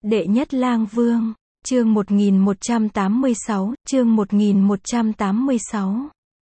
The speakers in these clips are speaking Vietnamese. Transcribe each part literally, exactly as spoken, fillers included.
Đệ nhất lang vương, chương một nghìn một trăm tám mươi sáu, chương một nghìn một trăm tám mươi sáu.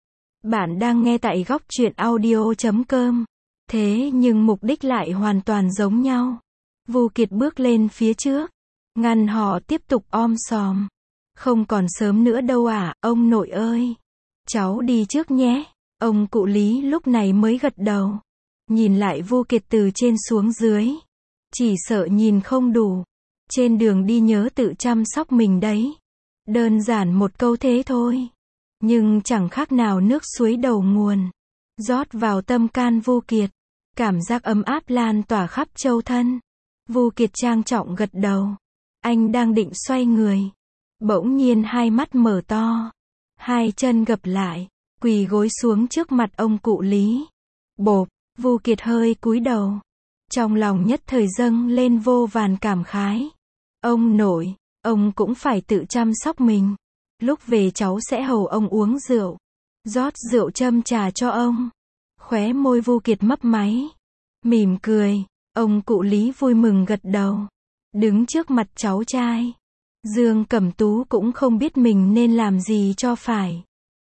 Bạn đang nghe tại góc truyện audio chấm com. Thế nhưng mục đích lại hoàn toàn giống nhau. Vu Kiệt bước lên phía trước, ngăn họ tiếp tục om sòm. Không còn sớm nữa đâu à, ông nội ơi. Cháu đi trước nhé. Ông cụ Lý lúc này mới gật đầu. Nhìn lại Vu Kiệt từ trên xuống dưới. Chỉ sợ nhìn không đủ. Trên đường đi nhớ tự chăm sóc mình đấy. Đơn giản một câu thế thôi. Nhưng chẳng khác nào nước suối đầu nguồn. Rót vào tâm can Vu Kiệt. Cảm giác ấm áp lan tỏa khắp châu thân. Vu Kiệt trang trọng gật đầu. Anh đang định xoay người. Bỗng nhiên hai mắt mở to. Hai chân gập lại. Quỳ gối xuống trước mặt ông cụ Lý. Bộp, Vu Kiệt hơi cúi đầu. Trong lòng nhất thời dâng lên vô vàn cảm khái. Ông nội, ông cũng phải tự chăm sóc mình. Lúc về cháu sẽ hầu ông uống rượu. Rót rượu châm trà cho ông. Khóe môi Vu Kiệt mấp máy. Mỉm cười, ông cụ Lý vui mừng gật đầu. Đứng trước mặt cháu trai. Dương Cẩm Tú cũng không biết mình nên làm gì cho phải.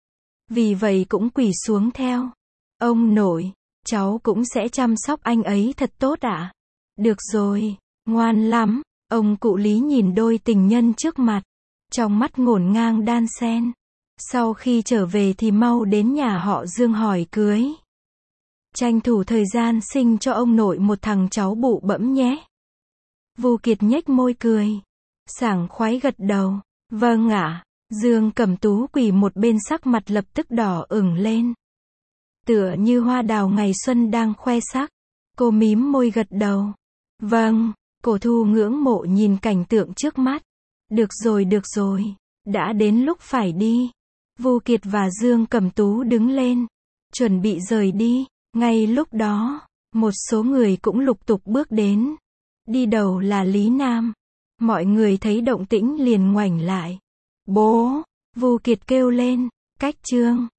Vì vậy cũng quỳ xuống theo. Ông nội, cháu cũng sẽ chăm sóc anh ấy thật tốt ạ. Được rồi, ngoan lắm. Ông cụ Lý nhìn đôi tình nhân trước mặt. Trong mắt ngổn ngang đan xen. Sau khi trở về thì mau đến nhà họ Dương hỏi cưới. Tranh thủ thời gian sinh cho ông nội một thằng cháu bụ bẫm nhé. Vu Kiệt nhếch môi cười. Sảng khoái gật đầu. Vâng ạ. Dương Cẩm Tú quỳ một bên sắc mặt lập tức đỏ ửng lên. Tựa như hoa đào ngày xuân đang khoe sắc. Cô mím môi gật đầu. Vâng. Cổ Thu ngưỡng mộ nhìn cảnh tượng trước mắt. Được rồi được rồi. Đã đến lúc phải đi. Vu Kiệt và Dương Cẩm Tú đứng lên. Chuẩn bị rời đi. Ngay lúc đó, một số người cũng lục tục bước đến. Đi đầu là Lý Nam. Mọi người thấy động tĩnh liền ngoảnh lại. Bố! Vu Kiệt kêu lên. Cách Trương.